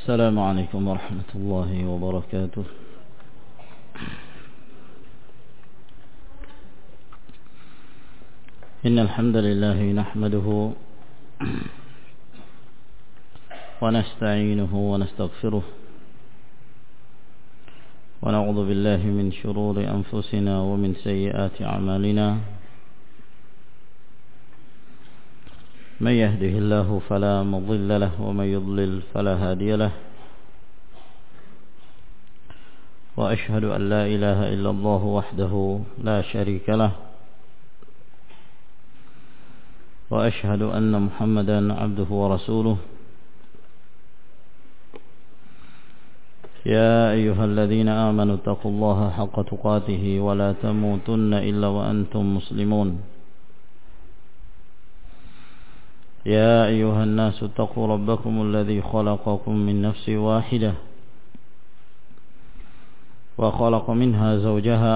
السلام عليكم ورحمة الله وبركاته. إن الحمد لله نحمده ونستعينه ونستغفره ونعوذ بالله من شرور أنفسنا ومن سيئات أعمالنا. من يهده الله فلا مضل له ومن يضلل فلا هادي له. وأشهد أن لا إله إلا الله وحده لا شريك له. وأشهد أن محمدا عبده ورسوله. يا أيها الذين آمنوا اتقوا الله حق تقاته ولا تموتن إلا وأنتم مسلمون. يا أيها الناس اتقوا ربكم الذي خلقكم من نفس واحدة وخلق منها زوجها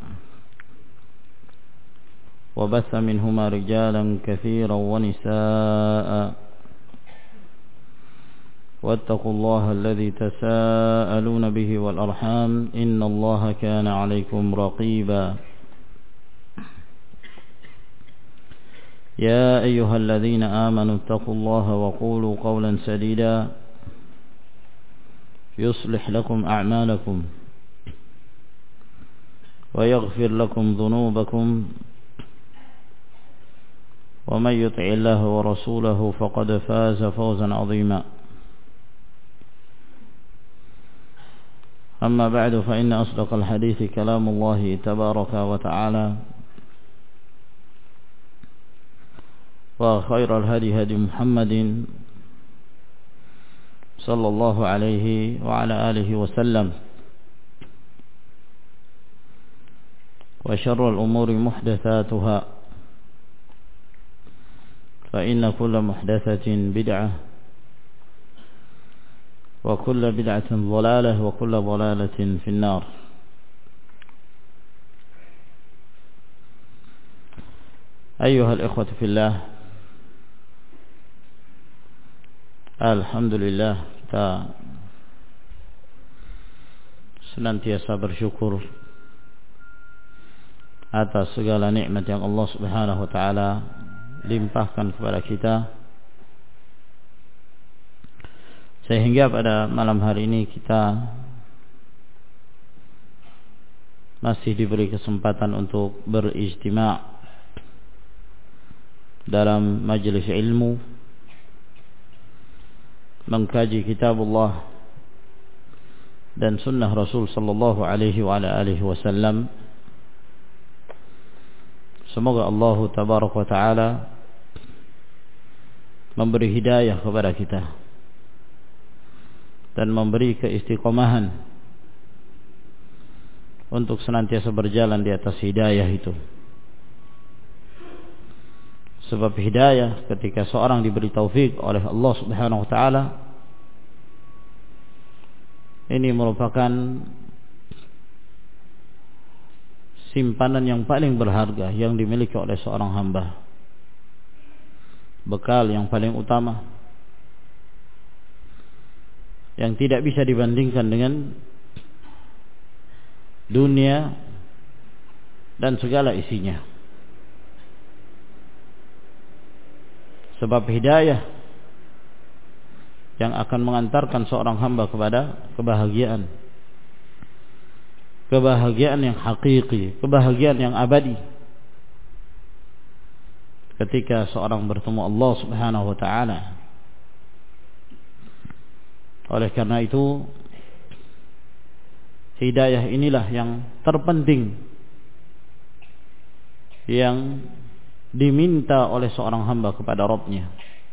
وبث منهما رجالا كثيرا ونساء واتقوا الله الذي تساءلون به والأرحام إن الله كان عليكم رقيبا. يا أيها الذين آمنوا اتقوا الله وقولوا قولا سديدا يصلح لكم أعمالكم ويغفر لكم ذنوبكم ومن يطع الله ورسوله فقد فاز فوزا عظيما. أما بعد فإن أصدق الحديث كلام الله تبارك وتعالى وخير الهدي هدي محمد صلى الله عليه وعلى آله وسلم. وشر الأمور محدثاتها فإن كل محدثة بدعة وكل بدعة ضلالة وكل ضلالة في النار. أيها الإخوة في الله, alhamdulillah kita senantiasa bersyukur atas segala nikmat yang Allah Subhanahu wa taala limpahkan kepada kita, sehingga pada malam hari ini kita masih diberi kesempatan untuk berijtima' dalam majelis ilmu, mengkaji kitabullah dan sunnah Rasul sallallahu alaihi wa ala alihi wasallam. Semoga Allah tabaraka wa taala memberi hidayah kepada kita dan memberi keistiqomahan untuk senantiasa berjalan di atas hidayah itu. Sebab hidayah ketika seorang diberi taufik oleh Allah Subhanahu wa taala, ini merupakan simpanan yang paling berharga yang dimiliki oleh seorang hamba, bekal yang paling utama yang tidak bisa dibandingkan dengan dunia dan segala isinya. Sebab hidayah yang akan mengantarkan seorang hamba kepada kebahagiaan, kebahagiaan yang hakiki, kebahagiaan yang abadi, ketika seorang bertemu Allah Subhanahu wa taala. Oleh karena itu, hidayah inilah yang terpenting yang diminta oleh seorang hamba kepada Rabb-Nya.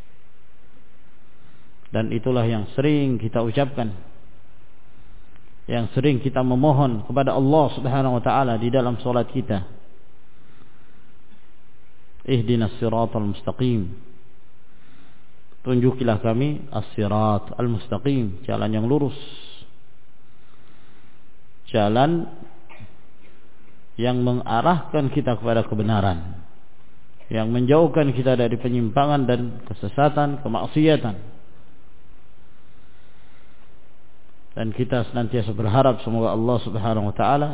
Dan itulah yang sering kita ucapkan, yang sering kita memohon kepada Allah Subhanahu wa taala di dalam salat kita. Ihdinas siratal mustaqim. Tunjukilah kami as-sirat al-mustaqim, jalan yang lurus, jalan yang mengarahkan kita kepada kebenaran, yang menjauhkan kita dari penyimpangan dan kesesatan, kemaksiatan. Dan kita senantiasa berharap semoga Allah Subhanahu wa taala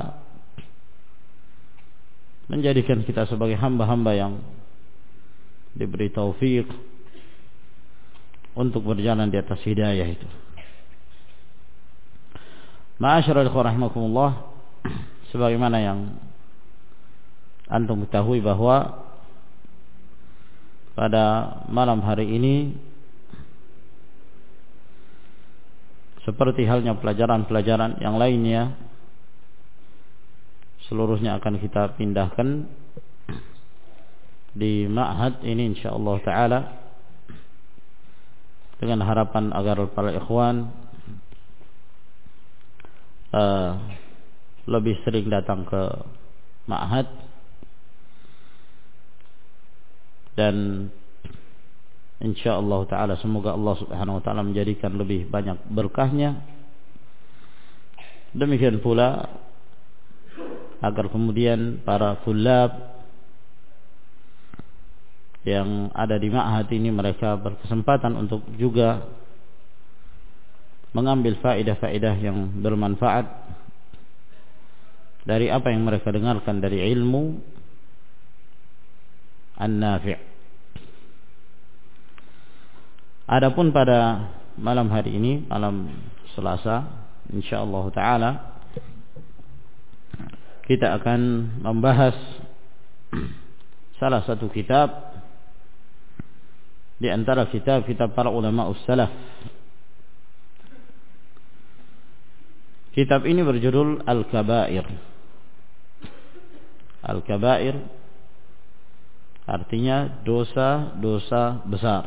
menjadikan kita sebagai hamba-hamba yang diberi taufik untuk berjalan di atas hidayah itu. Ma'asyiral ikhwah rahimakumullah, sebagaimana yang antum ketahui bahwa pada malam hari ini seperti halnya pelajaran-pelajaran yang lainnya, seluruhnya akan kita pindahkan di ma'had ini insyaallah taala, dengan harapan agar para ikhwan lebih sering datang ke ma'had dan insyaallah taala semoga Allah Subhanahu wa taala menjadikan lebih banyak berkahnya. Demikian pula agar kemudian para tulab yang ada di ma'had ini mereka berkesempatan untuk juga mengambil faedah-faedah yang bermanfaat dari apa yang mereka dengarkan dari ilmu an-nafi'. Adapun pada malam hari ini, malam Selasa, insyaallah taala kita akan membahas salah satu kitab di antara kitab-kitab para ulama salaf. Kitab ini berjudul Al-Kabair. Al-Kabair artinya dosa-dosa besar.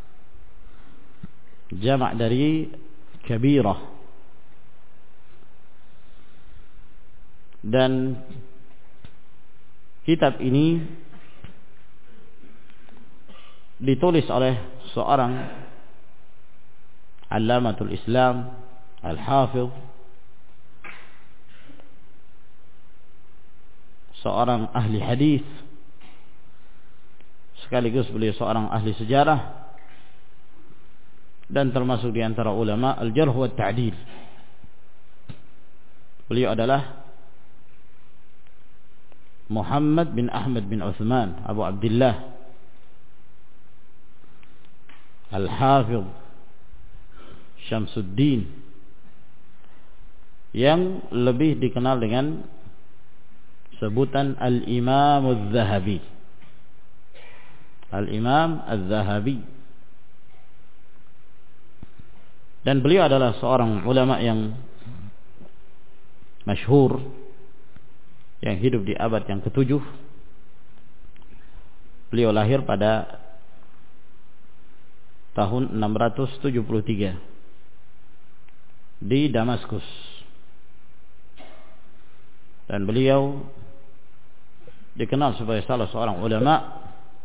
Jamak dari kabirah. Dan kitab ini ditulis oleh seorang Allamatul Islam Al-Hafidh, seorang ahli hadis sekaligus beliau seorang ahli sejarah dan termasuk di antara ulama al-jarh wa ta'dil. Beliau adalah Muhammad bin Ahmad bin Uthman Abu Abdullah Al-Hafidh Syamsuddin, yang lebih dikenal dengan sebutan Al-Imam Az-Zahabi. Al-Imam Az-Zahabi. Dan beliau adalah seorang ulama yang masyhur yang hidup di abad yang ke-7. Beliau lahir pada tahun 673 di Damaskus. Dan beliau dikenal sebagai salah seorang ulama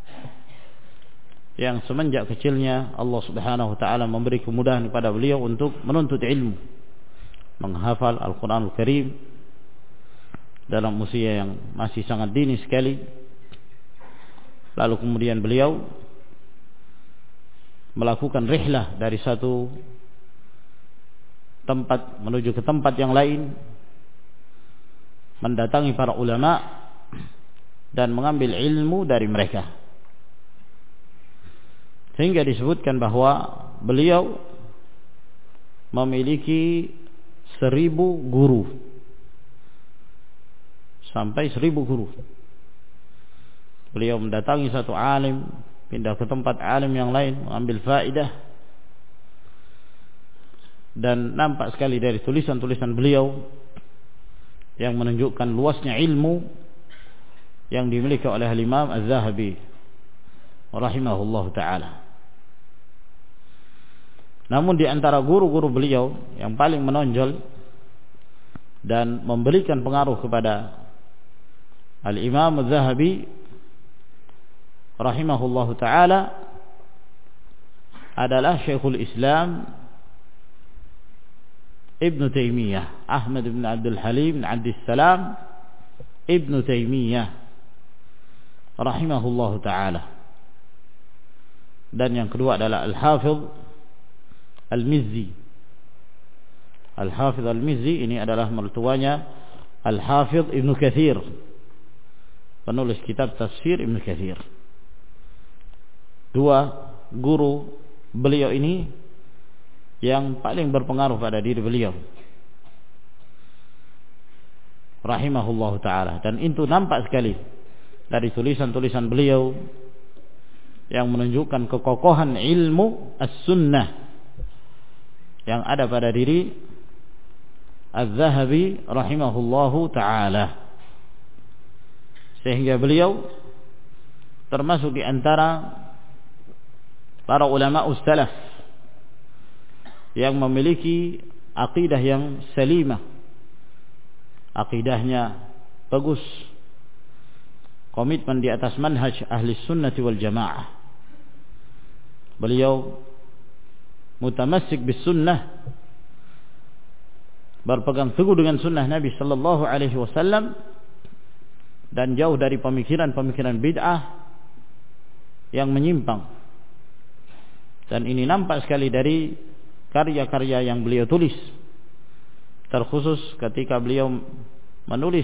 yang semenjak kecilnya Allah Subhanahu wa taala memberi kemudahan kepada beliau untuk menuntut ilmu, menghafal Al-Qur'anul Karim dalam usia yang masih sangat dini sekali. Lalu kemudian beliau melakukan rihlah dari satu tempat menuju ke tempat yang lain, mendatangi para ulama dan mengambil ilmu dari mereka, sehingga disebutkan bahwa beliau memiliki 1000 guru, sampai 1000 guru. Beliau mendatangi satu alim, pindah ke tempat alim yang lain, mengambil faedah. Dan nampak sekali dari tulisan-tulisan beliau yang menunjukkan luasnya ilmu yang dimiliki oleh Imam Az-Zahabi rahimahullah ta'ala. Namun di antara guru-guru beliau yang paling menonjol dan memberikan pengaruh kepada Al-Imam Az-Zahabi rahimahullah ta'ala adalah Syekhul Islam Ibn Taymiyah, Ahmad bin Abdul Halim bin Abdul Salam Ibn Taymiyah rahimahullah ta'ala. Dan yang kedua adalah Al-Hafidh Al-Mizzi Al-Hafidh Al-Mizzi ini adalah mertuanya Al-Hafidh Ibnu Katsir, penulis kitab tafsir Ibnu Katsir. Dua guru beliau ini yang paling berpengaruh pada diri beliau, rahimahullahu ta'ala. Dan itu nampak sekali dari tulisan-tulisan beliau yang menunjukkan kekokohan ilmu as-sunnah yang ada pada diri Az-Zahabi rahimahullahu ta'ala, sehingga beliau termasuk di antara para ulama ustalaf yang memiliki akidah yang salimah, akidahnya bagus, komitmen di atas manhaj ahli sunnati wal jamaah. Beliau mutamassik bis sunnah, berpegang teguh dengan sunnah Nabi sallallahu alaihi wasallam, dan jauh dari pemikiran-pemikiran bid'ah yang menyimpang. Dan ini nampak sekali dari karya-karya yang beliau tulis, terkhusus ketika beliau menulis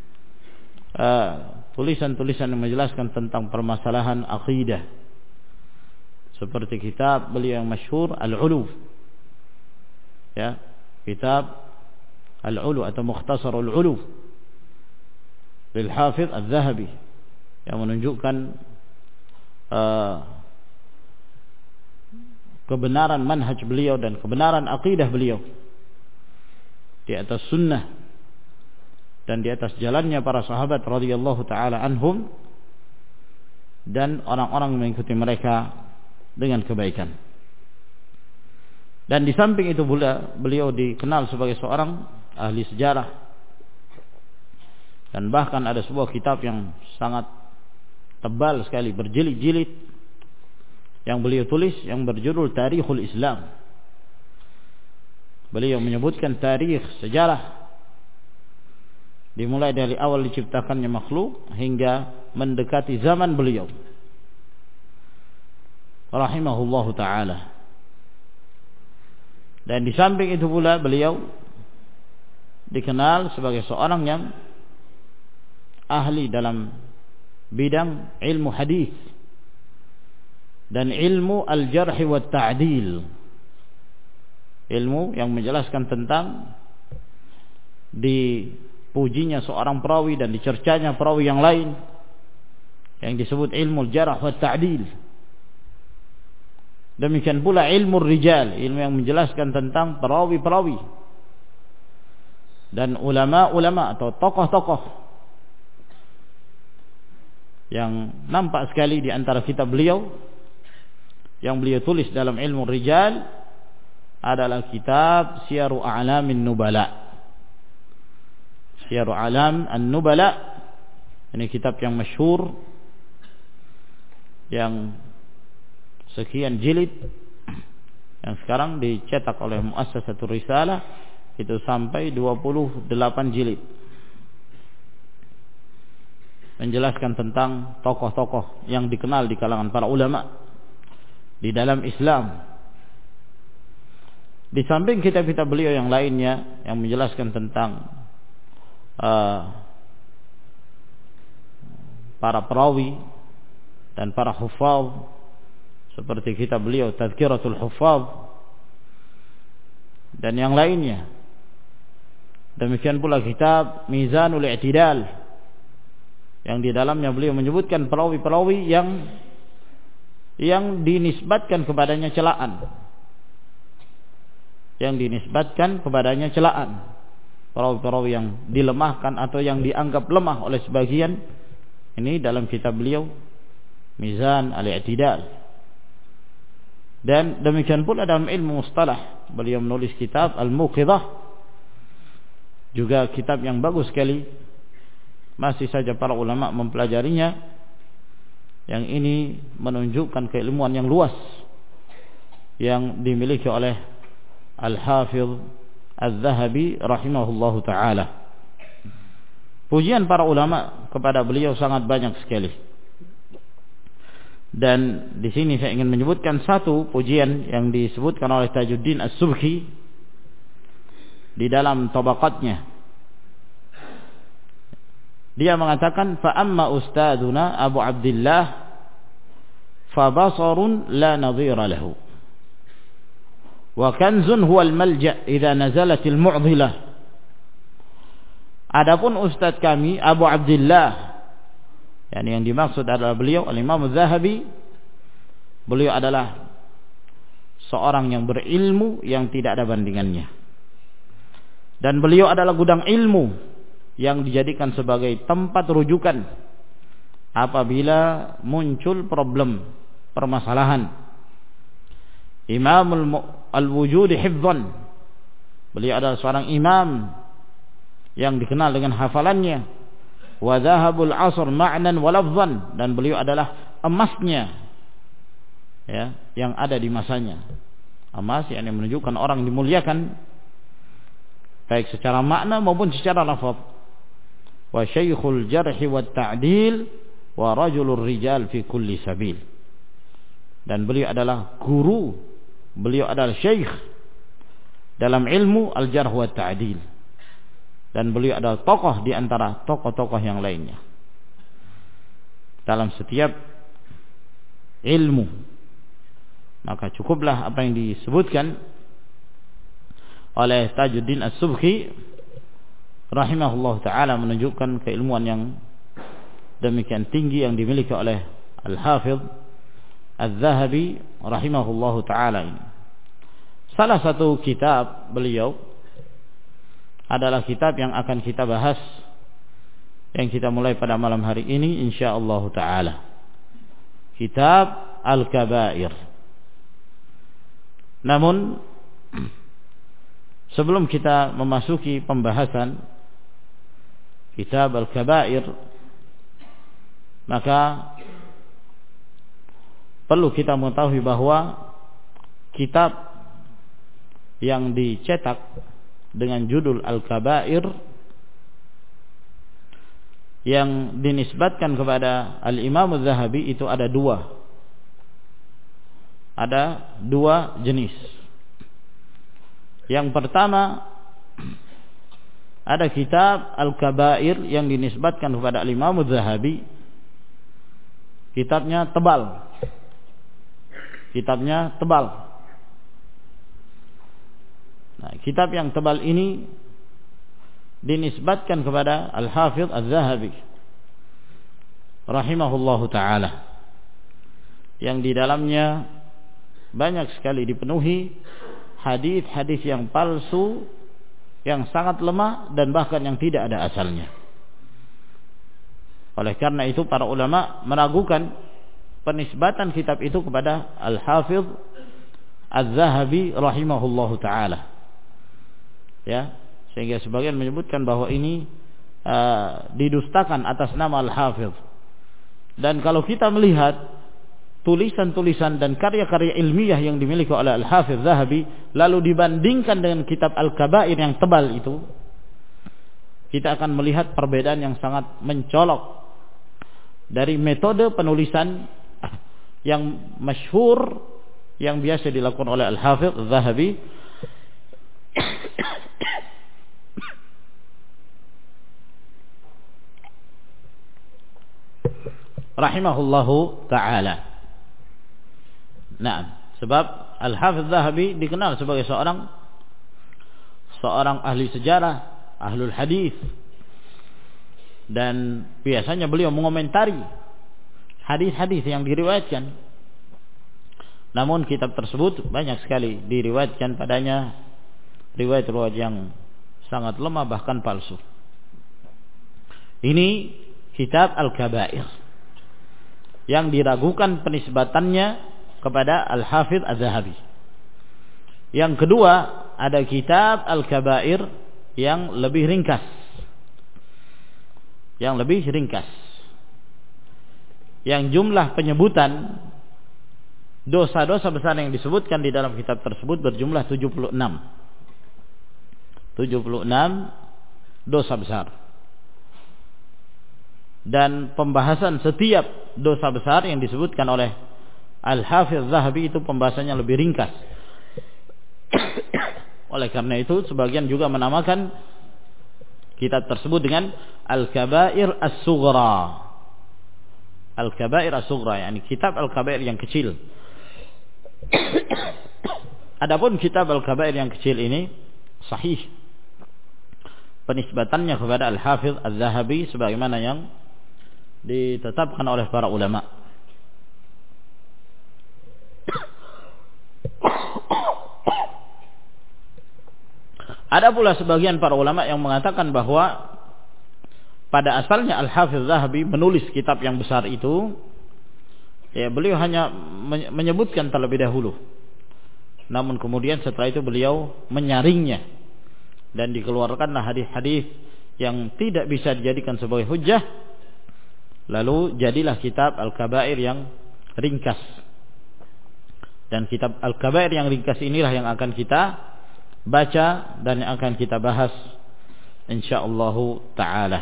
tulisan-tulisan yang menjelaskan tentang permasalahan akidah, seperti kitab beliau yang masyhur Al-Ulu, ya, kitab Al-Ulu atau Mukhtasar Al-Ulu lil Hafidh Az-Zahabi, yang menunjukkan kebenaran manhaj beliau dan kebenaran akidah beliau di atas sunnah dan di atas jalannya para sahabat radhiyallahu taala anhum dan orang-orang yang mengikuti mereka dengan kebaikan. Dan di samping itu pula beliau dikenal sebagai seorang ahli sejarah, dan bahkan ada sebuah kitab yang sangat tebal sekali, berjilid-jilid, yang beliau tulis yang berjudul Tarikhul Islam. Beliau menyebutkan tarikh, sejarah, dimulai dari awal diciptakannya makhluk hingga mendekati zaman beliau rahimahullahu ta'ala. Dan di samping itu pula beliau dikenal sebagai seorang yang ahli dalam bidang ilmu hadis dan ilmu al-jarh wa ta'dil, ilmu yang menjelaskan tentang dipujinya seorang perawi dan dicercanya perawi yang lain, yang disebut ilmu al-jarh wa ta'dil. Demikian pula ilmu rijal, ilmu yang menjelaskan tentang perawi-perawi dan ulama-ulama atau tokoh-tokoh, yang nampak sekali di antara kitab beliau yang beliau tulis dalam ilmu rijal adalah kitab Syiaru A'lamin Nubala. Syiaru A'lam An-Nubala ini kitab yang masyhur, yang sekian jilid, yang sekarang dicetak oleh Muassasatul Risalah, itu sampai 28 jilid, menjelaskan tentang tokoh-tokoh yang dikenal di kalangan para ulama di dalam Islam. Di samping kitab-kitab beliau yang lainnya yang menjelaskan tentang para perawi dan para hufaz, seperti kitab beliau Tazkiratul Hufaz dan yang lainnya. Demikian pula kitab Mizanul I'tidal, yang di dalamnya beliau menyebutkan perawi-perawi yang dinisbatkan kepadanya celaan, perawi-perawi yang dilemahkan atau yang dianggap lemah oleh sebagian, ini dalam kitab beliau Mizan al-I'tidal. Dan demikian pula dalam ilmu mustalah beliau menulis kitab Al-Muqidhah, juga kitab yang bagus sekali, masih saja para ulama mempelajarinya. Yang ini menunjukkan keilmuan yang luas yang dimiliki oleh Al-Hafidh Az-Zahabi rahimahullahu ta'ala. Pujian para ulama kepada beliau sangat banyak sekali. Dan di sini saya ingin menyebutkan satu pujian yang disebutkan oleh Tajuddin As-Subki di dalam tabaqatnya. Dia mengatakan fa amma ustaduna Abu Abdullah fa basarun la nadhira lahu wa kanzun huwa al-malja' idza nazalat al-mu'dhilah. Adapun ustaz kami Abu Abdullah, yang dimaksud adalah beliau Al-Imam Az-Zahabi. Beliau adalah seorang yang berilmu yang tidak ada bandingannya, dan beliau adalah gudang ilmu yang dijadikan sebagai tempat rujukan apabila muncul problem, permasalahan. Imamul al-wujud hifdzan, beliau adalah seorang imam yang dikenal dengan hafalannya. Wa dhahabul asr ma'nan wa lafzan, dan beliau adalah emasnya yang ada di masanya. Emas yang menunjukkan orang dimuliakan baik secara makna maupun secara lafaz. Wa syaikhul jarh wa ta'dil wa rajulur rijal fi kulli sabil, dan beliau adalah guru, beliau adalah syekh dalam ilmu al-jarh wa ta'dil, dan beliau adalah tokoh di antara tokoh-tokoh yang lainnya dalam setiap ilmu. Maka cukuplah apa yang disebutkan oleh Tajuddin As-Subki rahimahullah ta'ala menunjukkan keilmuan yang demikian tinggi yang dimiliki oleh Al-Hafidh Az-Zahabi rahimahullah ta'ala ini. Salah satu kitab beliau adalah kitab yang akan kita bahas, yang kita mulai pada malam hari ini insyaallah ta'ala. Kitab Al-Kabair. Namun sebelum kita memasuki pembahasan Kitab Al-Kabair, maka perlu kita mengetahui bahwa kitab yang dicetak dengan judul Al-Kabair yang dinisbatkan kepada Al-Imam Az-Zahabi itu ada dua. Ada dua jenis. Yang pertama, ada kitab Al-Kabair yang dinisbatkan kepada Al-Imam Az-Zahabi. Kitabnya tebal. Nah, kitab yang tebal ini dinisbatkan kepada Al-Hafidh Az-Zahabi rahimahullahu ta'ala, yang di dalamnya banyak sekali dipenuhi hadis-hadis yang palsu, yang sangat lemah, dan bahkan yang tidak ada asalnya. Oleh karena itu para ulama meragukan penisbatan kitab itu kepada Al-Hafidh Az-Zahabi rahimahullahu ta'ala. Sehingga sebagian menyebutkan bahwa ini didustakan atas nama Al-Hafidh. Dan kalau kita melihat tulisan-tulisan dan karya-karya ilmiah yang dimiliki oleh Al-Hafidh Zahabi lalu dibandingkan dengan kitab Al-Kabair yang tebal itu, kita akan melihat perbedaan yang sangat mencolok dari metode penulisan yang masyhur yang biasa dilakukan oleh Al-Hafidh Zahabi rahimahullahu ta'ala. Nah, sebab Al-Hafidh Zahabi dikenal sebagai seorang ahli sejarah, ahlul hadis, dan biasanya beliau mengomentari hadis-hadis yang diriwayatkan. Namun kitab tersebut banyak sekali diriwayatkan padanya riwayat-riwayat yang sangat lemah bahkan palsu. Ini kitab Al-Kabair yang diragukan penisbatannya kepada Al-Hafidh Az-Zahabi. Yang kedua, ada kitab Al-Kabair yang lebih ringkas. Yang jumlah penyebutan dosa-dosa besar yang disebutkan di dalam kitab tersebut berjumlah 76. 76 dosa besar. Dan pembahasan setiap dosa besar yang disebutkan oleh Al-Hafidh Zahabi itu pembahasannya lebih ringkas. Oleh karena itu sebagian juga menamakan kitab tersebut dengan Al-Kabair As-Sughra. Al-Kabair As-Sughra, yakni kitab Al-Kabair yang kecil. Adapun kitab Al-Kabair yang kecil ini sahih penisbatannya kepada Al-Hafidz Az-Zahabi sebagaimana yang ditetapkan oleh para ulama. Ada pula sebagian para ulama yang mengatakan bahwa pada asalnya Al-Hafidz Az-Zahabi menulis kitab yang besar itu, ya beliau hanya menyebutkan terlebih dahulu. Namun kemudian setelah itu beliau menyaringnya dan dikeluarkanlah hadis-hadis yang tidak bisa dijadikan sebagai hujjah. Lalu jadilah kitab Al-Kabair yang ringkas. Dan kitab Al-Kabair yang ringkas inilah yang akan kita baca dan yang akan kita bahas insyaallah taala.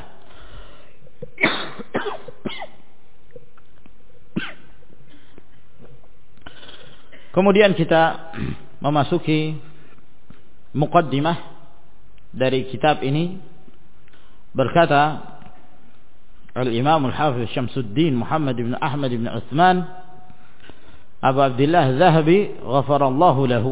Kemudian kita memasuki muqaddimah dari kitab ini. Berkata Al-Imam Al-Hafiz Syamsuddin Muhammad bin Ahmad bin Uthman Abu Abdullah Zahabi ghafarallahu lahu.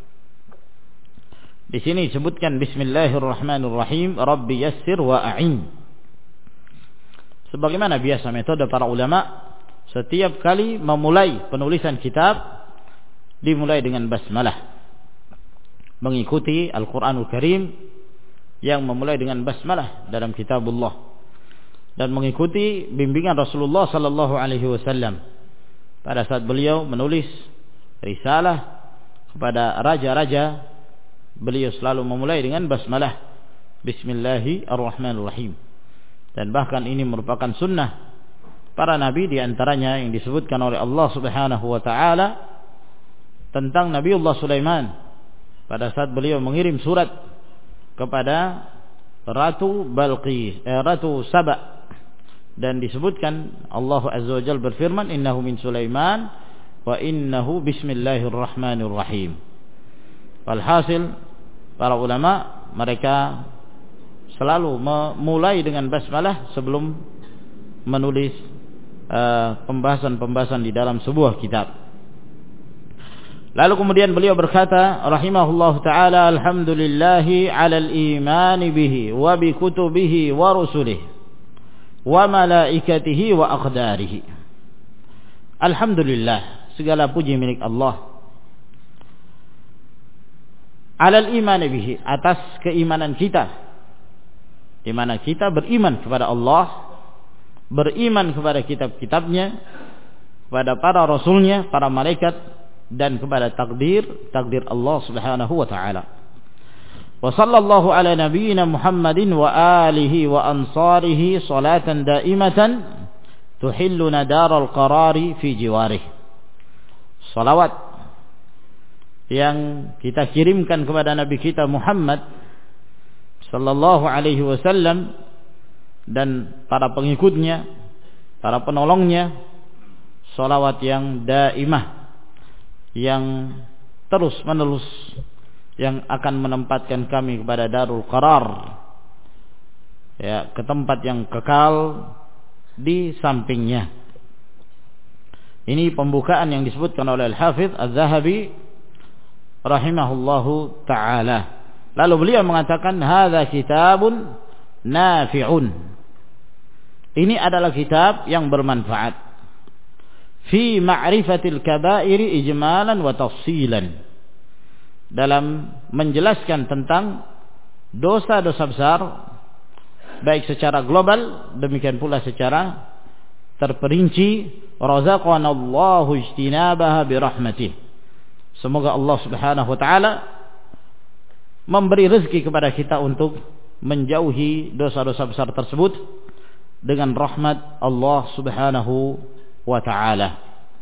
Di sini disebutkan Bismillahirrahmanirrahim, Rabbi yassir wa a'in. Sebagaimana biasa metode para ulama, setiap kali memulai penulisan kitab dimulai dengan basmalah, mengikuti Al-Quranul Karim yang memulai dengan basmalah dalam kitabullah, dan mengikuti bimbingan Rasulullah sallallahu alaihi wasallam pada saat beliau menulis risalah kepada raja-raja. Beliau selalu memulai dengan basmalah, Bismillahirrahmanirrahim. Dan bahkan ini merupakan sunnah para nabi, di antaranya yang disebutkan oleh Allah Subhanahu wa taala tentang Nabiullah Sulaiman pada saat beliau mengirim surat kepada Ratu Balqis, Ratu Saba, dan disebutkan Allah Azza wa Jalla berfirman, innahu min Sulaiman wa innahu bismillahirrahmanirrahim. Walhasil para ulama mereka selalu memulai dengan basmalah sebelum menulis pembahasan-pembahasan di dalam sebuah kitab. Lalu kemudian beliau berkata rahimahullahu taala, alhamdulillahi 'alal iman bihi wa bi kutubihi wa rusulihi wa malaikatihi wa aqdarihi. Alhamdulillah, segala puji milik Allah. 'Alal iman bihi, atas keimanan kita, di mana kita beriman kepada Allah, beriman kepada kitab-kitabnya, kepada para rasulnya, para malaikat, dan kepada takdir Allah Subhanahu wa taala. Wa sallallahu ala nabiyyina Muhammadin wa alihi wa ansarihi salatan daimatan tuhilluna daral qarari fi jiwarih. Salawat yang kita kirimkan kepada nabi kita Muhammad sallallahu alaihi wasallam dan para pengikutnya, para penolongnya, salawat yang daimah, yang terus menerus, yang akan menempatkan kami kepada darul qarar, ya, ke tempat yang kekal di sampingnya. Ini pembukaan yang disebutkan oleh Al-Hafidz Az-Zahabi rahimahullahu ta'ala. Lalu beliau mengatakan, hadza kitabun nafi'un. Ini adalah kitab yang bermanfaat. Fi ma'rifatil kabairi ijmalan wa tafsilan. Dalam menjelaskan tentang dosa-dosa besar, baik secara global, demikian pula secara terperinci. Razaqanallahu ijtinabaha birahmatih. Semoga Allah Subhanahu wa taala memberi rezeki kepada kita untuk menjauhi dosa-dosa besar tersebut dengan rahmat Allah Subhanahu wa ta'ala.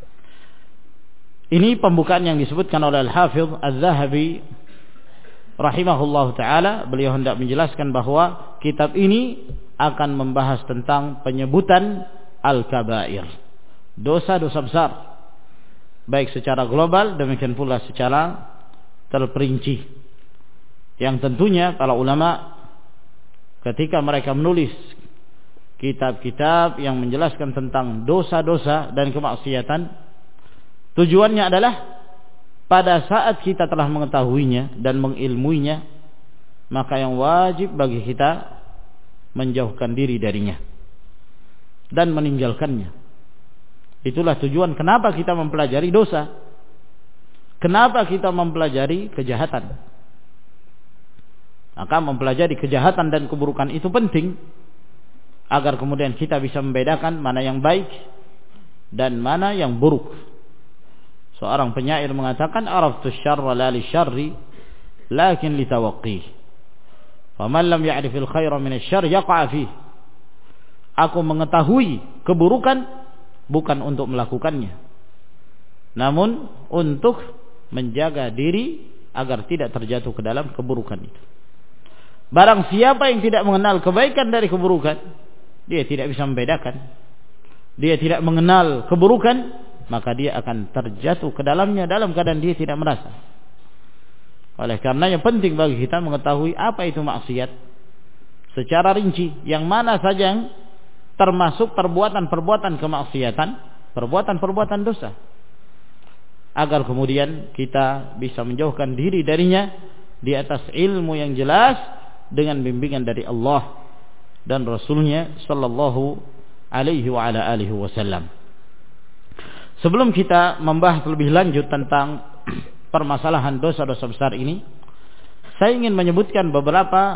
Ini pembukaan yang disebutkan oleh Al-Hafidz Az-Zahabi rahimahullahu ta'ala. Beliau hendak menjelaskan bahwa kitab ini akan membahas tentang penyebutan al-kabair, dosa-dosa besar, baik secara global demikian pula secara terperinci. yang tentunya para ulama ketika mereka menulis kitab-kitab yang menjelaskan tentang dosa-dosa dan kemaksiatan, tujuannya adalah pada saat kita telah mengetahuinya dan mengilmuinya, maka yang wajib bagi kita menjauhkan diri darinya dan meninggalkannya. Itulah tujuan kenapa kita mempelajari dosa, kenapa kita mempelajari kejahatan. Maka mempelajari kejahatan dan keburukan itu penting agar kemudian kita bisa membedakan mana yang baik dan mana yang buruk. Seorang penyair mengatakan, araftu syarra la li syarri lakin li tawaqqih. Faman lam ya'rif al khaira min asy-syarr yaqa' fihi. Aku mengetahui keburukan bukan untuk melakukannya, namun untuk menjaga diri agar tidak terjatuh ke dalam keburukan itu. Barang siapa yang tidak mengenal kebaikan dari keburukan, dia tidak bisa membedakan. Dia tidak mengenal keburukan, maka dia akan terjatuh ke dalamnya dalam keadaan dia tidak merasa. Oleh karenanya penting bagi kita mengetahui apa itu maksiat secara rinci, yang mana saja yang termasuk perbuatan-perbuatan kemaksiatan, perbuatan-perbuatan dosa, agar kemudian kita bisa menjauhkan diri darinya di atas ilmu yang jelas dengan bimbingan dari Allah dan Rasulnya sallallahu alaihi wa ala alihi wasallam. Sebelum kita membahas lebih lanjut tentang permasalahan dosa-dosa besar ini, saya ingin menyebutkan beberapa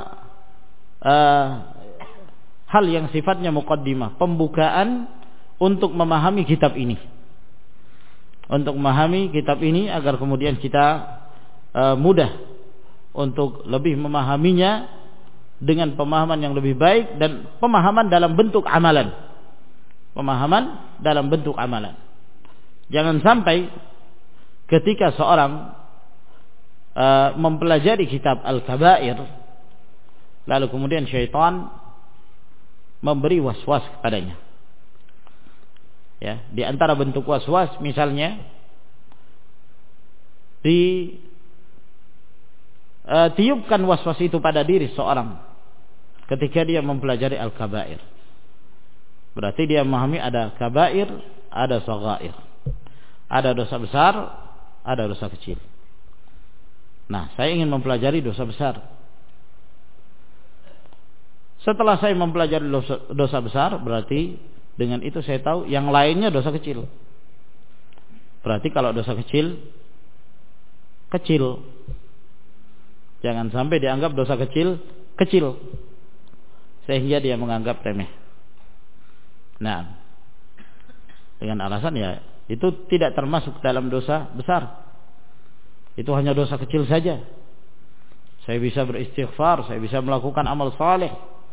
hal yang sifatnya muqaddimah, pembukaan untuk memahami kitab ini. Untuk memahami kitab ini agar kemudian kita mudah untuk lebih memahaminya dengan pemahaman yang lebih baik dan pemahaman dalam bentuk amalan. Pemahaman dalam bentuk amalan. Jangan sampai ketika seorang mempelajari kitab Al-Kabair, lalu kemudian syaitan memberi waswas kepadanya. Ya, di antara bentuk waswas misalnya tiupkan waswas itu pada diri seorang ketika dia mempelajari Al-Kabair. Berarti dia memahami ada kabair, ada shaghair. Ada dosa besar, ada dosa kecil. Nah, saya ingin mempelajari dosa besar. Setelah saya mempelajari dosa besar, berarti dengan itu saya tahu yang lainnya dosa kecil. Berarti kalau dosa kecil, kecil. Jangan sampai dianggap dosa kecil, kecil, sehingga dia menganggap remeh. Nah, dengan alasan ya itu tidak termasuk dalam dosa besar. Itu hanya dosa kecil saja. Saya bisa beristighfar, saya bisa melakukan amal saleh.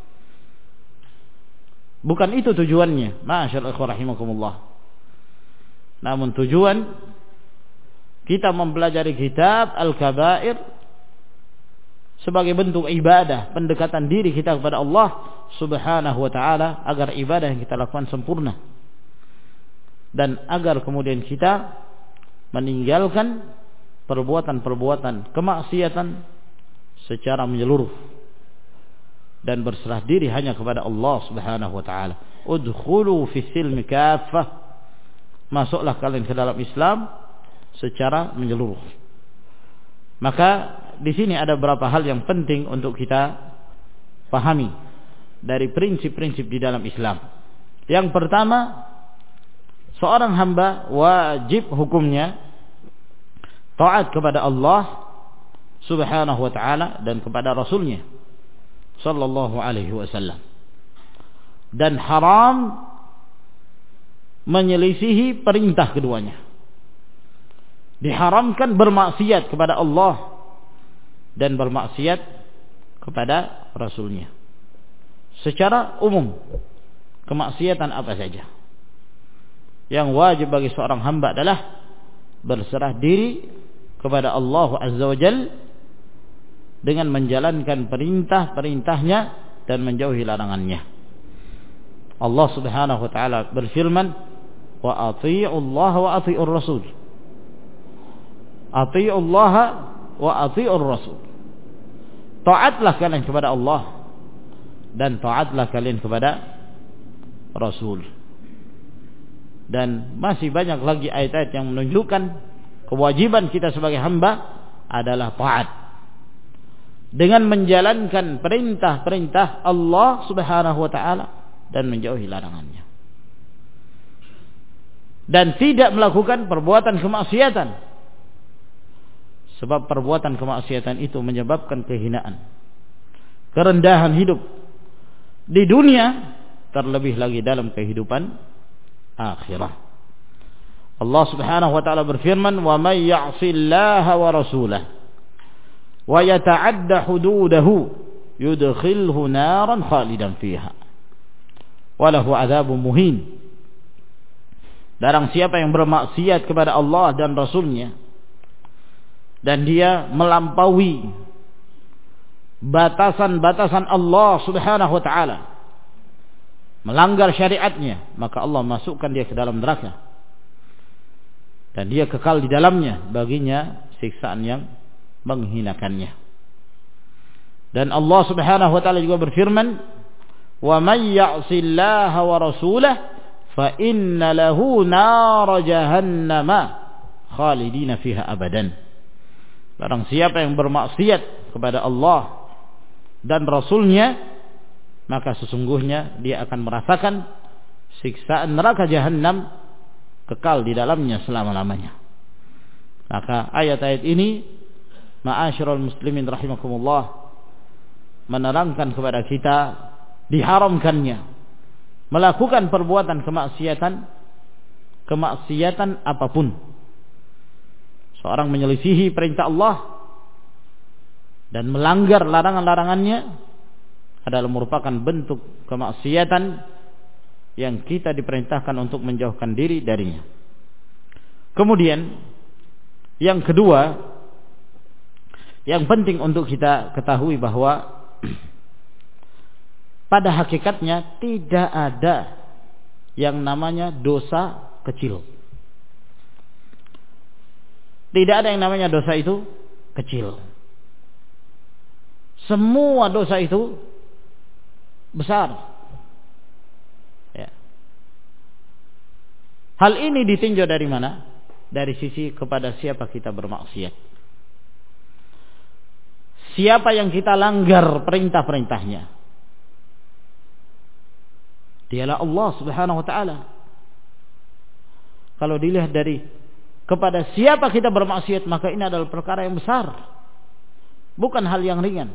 Bukan itu tujuannya, ma'asyarul ikhwah rahimakumullah. Namun tujuan kita mempelajari kitab Al-Kabair sebagai bentuk ibadah, pendekatan diri kita kepada Allah Subhanahu wa ta'ala, agar ibadah yang kita lakukan sempurna, dan agar kemudian kita meninggalkan perbuatan-perbuatan kemaksiatan secara menyeluruh dan berserah diri hanya kepada Allah Subhanahu wa ta'ala. Udkhulu fi silmi kaffah, masuklah kalian ke dalam Islam secara menyeluruh. Maka di sini ada beberapa hal yang penting untuk kita pahami dari prinsip-prinsip di dalam Islam. Yang pertama, seorang hamba wajib hukumnya taat kepada Allah Subhanahu wa ta'ala dan kepada Rasulnya sallallahu alaihi wasallam, dan haram menyelisihi perintah keduanya. Diharamkan bermaksiat kepada Allah dan bermaksiat kepada Rasulnya secara umum. Kemaksiatan apa saja, yang wajib bagi seorang hamba adalah berserah diri kepada Allah Azza wa Jalla dengan menjalankan perintah-perintahnya dan menjauhi larangannya. Allah Subhanahu wa ta'ala berfirman, wa ati'u Allah wa ati'ur Rasul. Ati'u Allah wa ati'ur Rasul. taatlah kalian kepada Allah dan taatlah kalian kepada Rasul. Dan masih banyak lagi ayat-ayat yang menunjukkan kewajiban kita sebagai hamba adalah taat dengan menjalankan perintah-perintah Allah Subhanahu wa taala dan menjauhi larangannya, dan tidak melakukan perbuatan kemaksiatan, sebab perbuatan kemaksiatan itu menyebabkan kehinaan, kerendahan hidup di dunia, terlebih lagi dalam kehidupan akhirah. Allah Subhanahu wa taala berfirman, "Wa may ya'sillaha wa rasulahu wa yata'adda hududahu yudkhilhu naran khalidan fiha wa lahu 'adzabun muhin." Barang siapa yang bermaksiat kepada Allah dan Rasulnya dan dia melampaui batasan-batasan Allah Subhanahu wa taala, melanggar syariatnya, maka Allah masukkan dia ke dalam neraka dan dia kekal di dalamnya, baginya siksaan yang menghinakannya. Dan Allah Subhanahu wa taala juga berfirman, "Wa may ya'sillaha wa rasulahu fa inna lahu nar jahannama khalidina fiha abadan." Barang siapa yang bermaksiat kepada Allah dan Rasulnya, maka sesungguhnya dia akan merasakan siksaan neraka jahanam, kekal di dalamnya selama-lamanya. Maka ayat-ayat ini, ma'asyiral muslimin rahimakumullah, menerangkan kepada kita diharamkannya melakukan perbuatan kemaksiatan apapun. Seorang menyelisihi perintah Allah dan melanggar larangan-larangannya adalah merupakan bentuk kemaksiatan yang kita diperintahkan untuk menjauhkan diri darinya. Kemudian yang kedua, yang penting untuk kita ketahui bahwa pada hakikatnya tidak ada yang namanya dosa kecil. Tidak ada yang namanya dosa itu kecil. Semua dosa itu besar. Ya. Hal ini ditinjau dari mana? Dari sisi kepada siapa kita bermaksiat. Siapa yang kita langgar perintah-perintahnya. Dialah Allah Subhanahu wa taala. Kalau dilihat dari kepada siapa kita bermaksiat, maka ini adalah perkara yang besar, bukan hal yang ringan.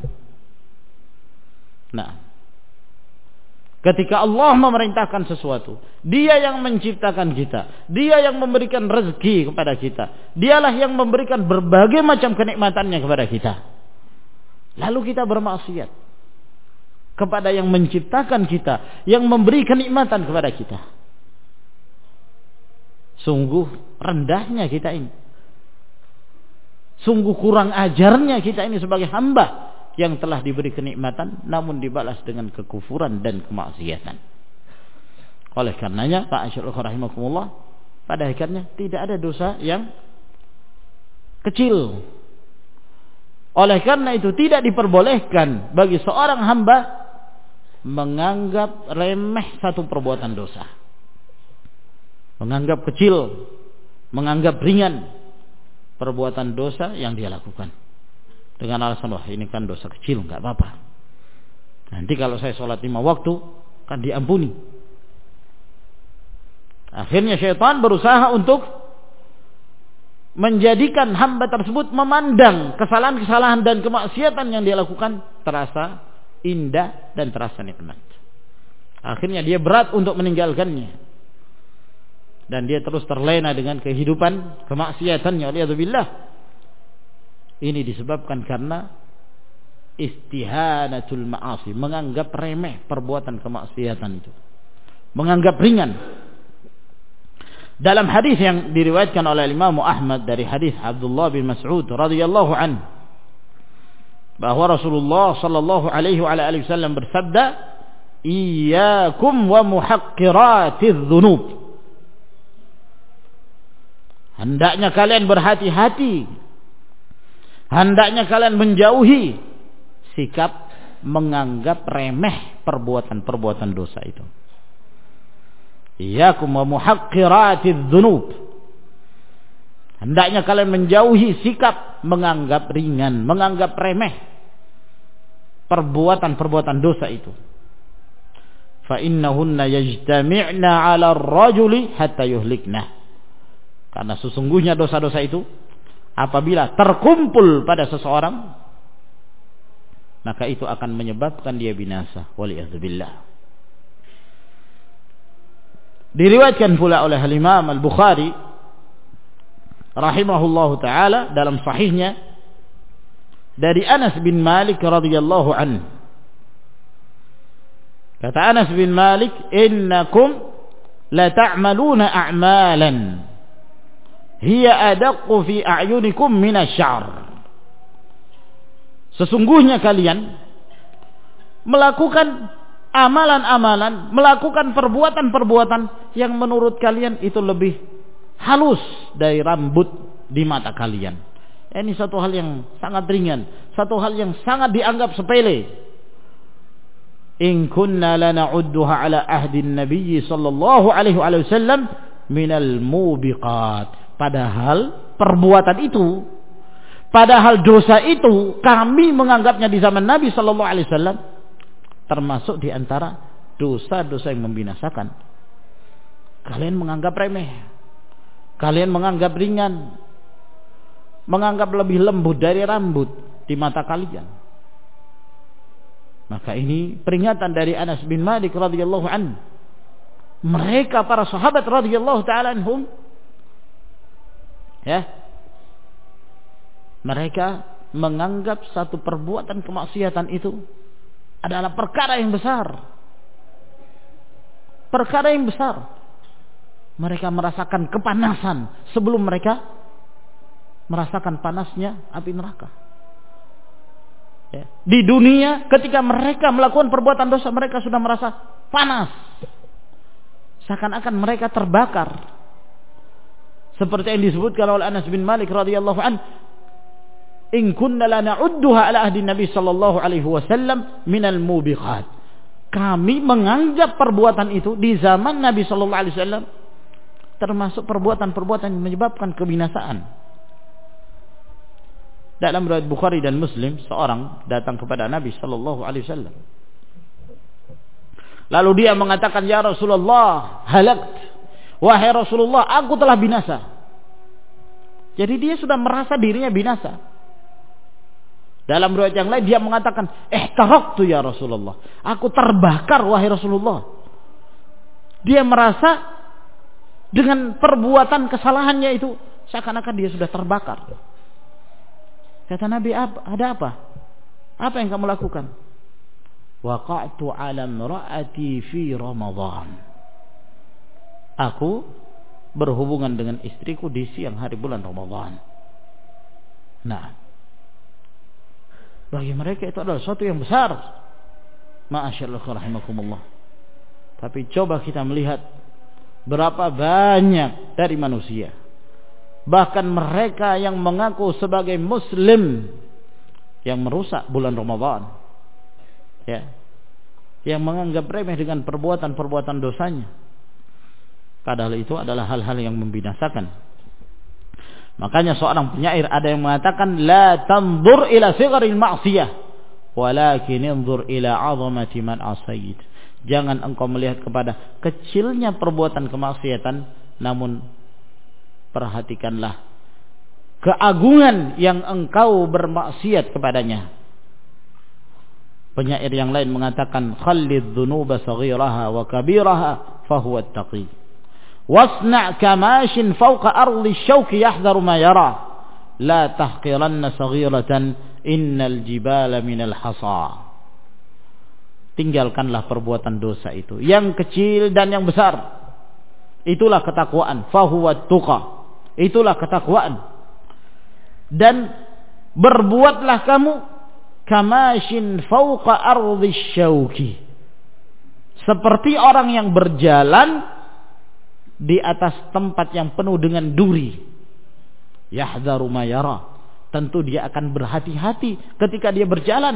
Nah, ketika Allah memerintahkan sesuatu, Dia yang menciptakan kita, Dia yang memberikan rezeki kepada kita, Dialah yang memberikan berbagai macam kenikmatannya kepada kita. Lalu kita bermaksiat kepada yang menciptakan kita, yang memberi kenikmatan kepada kita. Sungguh rendahnya kita ini, sungguh kurang ajarnya kita ini sebagai hamba yang telah diberi kenikmatan namun dibalas dengan kekufuran dan kemaksiatan. Oleh karenanya, Pak Asy'arul rahimakumullah, pada hakikatnya tidak ada dosa yang kecil. Oleh karena itu tidak diperbolehkan bagi seorang hamba menganggap remeh satu perbuatan dosa, menganggap kecil, menganggap ringan perbuatan dosa yang dia lakukan dengan alasan, wah ini kan dosa kecil, nggak apa-apa, nanti kalau saya sholat 5 waktu kan diampuni. Akhirnya syaitan berusaha untuk menjadikan hamba tersebut memandang kesalahan-kesalahan dan kemaksiatan yang dia lakukan terasa indah dan terasa nikmat. Akhirnya dia berat untuk meninggalkannya, dan dia terus terlena dengan kehidupan kemaksiatannya. Waliyadzubillah. Ini disebabkan karena istihanatul ma'asi, menganggap remeh perbuatan kemaksiatan itu, menganggap ringan. Dalam hadis yang diriwayatkan oleh Imam Ahmad dari hadis Abdullah bin Mas'ud radhiyallahu anhu, bahwa Rasulullah sallallahu alaihi wasallam bersabda, "Iyyakum wa muhaqqiratiz dzunub." Hendaknya kalian berhati-hati, hendaknya kalian menjauhi sikap menganggap remeh perbuatan-perbuatan dosa itu. Iyyakum wa muhaqqiratiz dzunub. Hendaknya kalian menjauhi sikap menganggap ringan, menganggap remeh perbuatan-perbuatan dosa itu. Fa innahunna yajtami'na 'ala ar-rajuli hatta yuhliknah. Karena sesungguhnya dosa-dosa itu apabila terkumpul pada seseorang, maka itu akan menyebabkan dia binasa. Waliyadzubillah. Diriwayatkan pula oleh Imam Al-Bukhari rahimahullahu taala dalam sahihnya dari Anas bin Malik radhiyallahu anhu. Kata Anas bin Malik, "Innakum la ta'maluna a'malan hiya adaqqu fi a'yunikum min asy-sya'r." Sesungguhnya kalian melakukan amalan-amalan, melakukan perbuatan-perbuatan yang menurut kalian itu lebih halus dari rambut di mata kalian. Ini satu hal yang sangat ringan, satu hal yang sangat dianggap sepele. In kunna lana'udduha ala ahdi Nabi sallallahu alaihi wasallam minal mubiqat. Padahal perbuatan itu, padahal dosa itu kami menganggapnya di zaman Nabi sallallahu alaihi wasallam termasuk di antara dosa-dosa yang membinasakan. Kalian menganggap remeh, kalian menganggap ringan, menganggap lebih lembut dari rambut di mata kalian. Maka ini peringatan dari Anas bin Malik radhiyallahu anhu. Mereka para sahabat radhiyallahu taala anhum, ya, mereka menganggap satu perbuatan kemaksiatan itu adalah perkara yang besar. Perkara yang besar. Mereka merasakan kepanasan sebelum mereka merasakan panasnya api neraka. Ya. Di dunia ketika mereka melakukan perbuatan dosa, mereka sudah merasa panas. Seakan-akan mereka terbakar. Seperti yang disebutkan oleh Anas bin Malik radhiyallahu anhu, in kunna la na'udduha ala ahdi Nabi sallallahu alaihi wasallam minal mubiqat. Kami menganggap perbuatan itu di zaman Nabi sallallahu alaihi wasallam termasuk perbuatan-perbuatan yang menyebabkan kebinasaan. Dalam riwayat Bukhari dan Muslim, seorang datang kepada Nabi sallallahu alaihi wasallam. Lalu dia mengatakan, "Ya Rasulullah, halakt. Wahai Rasulullah, aku telah binasa." Jadi dia sudah merasa dirinya binasa. Dalam riwayat yang lain dia mengatakan, "Ihtaraktu ya Rasulullah. Aku terbakar wahai Rasulullah." Dia merasa dengan perbuatan kesalahannya itu seakan-akan dia sudah terbakar. Kata Nabi, "Ada apa? Apa yang kamu lakukan?" "Waqa'tu 'ala imra'ati fi Ramadan." Aku berhubungan dengan istriku di siang hari bulan Ramadan. Nah, bagi mereka itu adalah sesuatu yang besar. Ma'asyallah rahimakumullah. Tapi coba kita melihat berapa banyak dari manusia, bahkan mereka yang mengaku sebagai muslim, yang merusak bulan Ramadan, ya, yang menganggap remeh dengan perbuatan-perbuatan dosanya, padahal itu adalah hal-hal yang membinasakan. Makanya seorang penyair ada yang mengatakan, la tanzur ila sigharil ma'siyah walakin inzur ila 'azamati man asayid. Jangan engkau melihat kepada kecilnya perbuatan kemaksiatan, namun perhatikanlah keagungan yang engkau bermaksiat kepadanya. Penyair yang lain mengatakan, khallid dhunuba saghiraha wa kabiraha fahuwa at-taqi. Wasna' kamashin fawqa ardi syauki yahdharu ma yara la tahqiranna saghiratan innal jibala minal hasa. Tinggalkanlah perbuatan dosa itu, yang kecil dan yang besar. Itulah ketakwaan, fahuwa tuqa. Itulah ketakwaan. Dan berbuatlah kamu kamashin fawqa ardi syauki, seperti orang yang berjalan di atas tempat yang penuh dengan duri. Yahdharu ma yara. Tentu dia akan berhati-hati ketika dia berjalan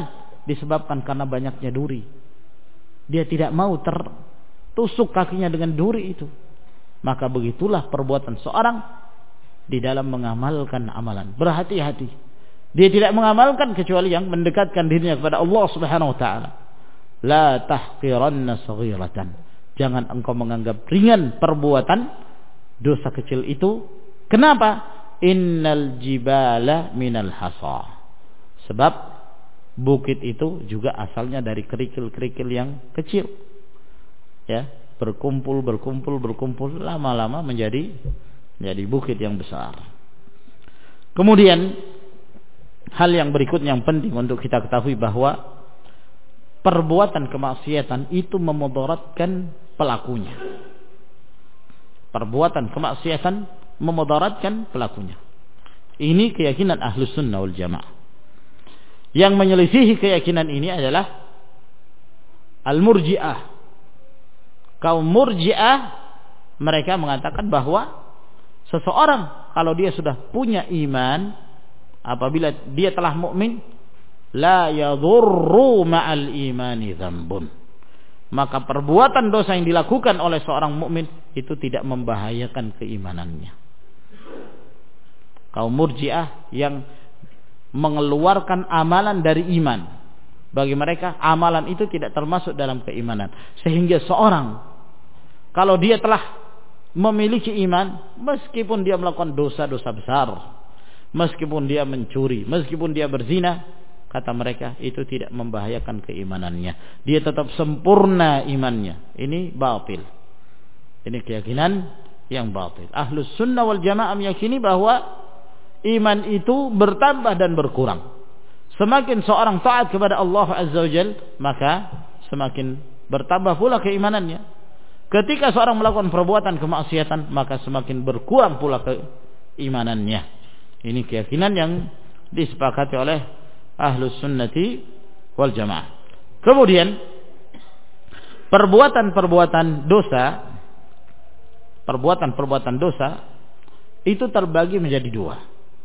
disebabkan karena banyaknya duri. Dia tidak mau tertusuk kakinya dengan duri itu. Maka begitulah perbuatan seorang di dalam mengamalkan amalan. Berhati-hati. Dia tidak mengamalkan kecuali yang mendekatkan dirinya kepada Allah Subhanahu wa taala. La tahqiranna saghiratan. Jangan engkau menganggap ringan perbuatan dosa kecil itu. Kenapa? Innal jibala minal hasa. Sebab bukit itu juga asalnya dari kerikil-kerikil yang kecil. Ya, berkumpul, lama-lama menjadi bukit yang besar. Kemudian hal yang berikutnya yang penting untuk kita ketahui bahwa perbuatan kemaksiatan itu memudaratkan pelakunya. Perbuatan kemaksiatan memudaratkan pelakunya. Ini keyakinan Ahlus Sunnah wal Jamaah. Yang menyelisihi keyakinan ini adalah Al-Murji'ah. Kaum Murji'ah mereka mengatakan bahwa seseorang kalau dia sudah punya iman, apabila dia telah mukmin, la yadurru ma'al imani dzambun. Maka perbuatan dosa yang dilakukan oleh seorang mukmin itu tidak membahayakan keimanannya. Kaum Murji'ah yang mengeluarkan amalan dari iman. Bagi mereka amalan itu tidak termasuk dalam keimanan. Sehingga seorang kalau dia telah memiliki iman, meskipun dia melakukan dosa-dosa besar, meskipun dia mencuri, meskipun dia berzina, kata mereka itu tidak membahayakan keimanannya. Dia tetap sempurna imannya. Ini batil. Ini keyakinan yang batil. Ahlus Sunnah wal Jamaah meyakini bahwa iman itu bertambah dan berkurang. Semakin seorang taat kepada Allah Azza wa Jalla, maka semakin bertambah pula keimanannya. Ketika seorang melakukan perbuatan kemaksiatan, maka semakin berkurang pula keimanannya. Ini keyakinan yang disepakati oleh Ahlus Sunnati wal Jamaah. Kemudian perbuatan-perbuatan dosa itu terbagi menjadi dua.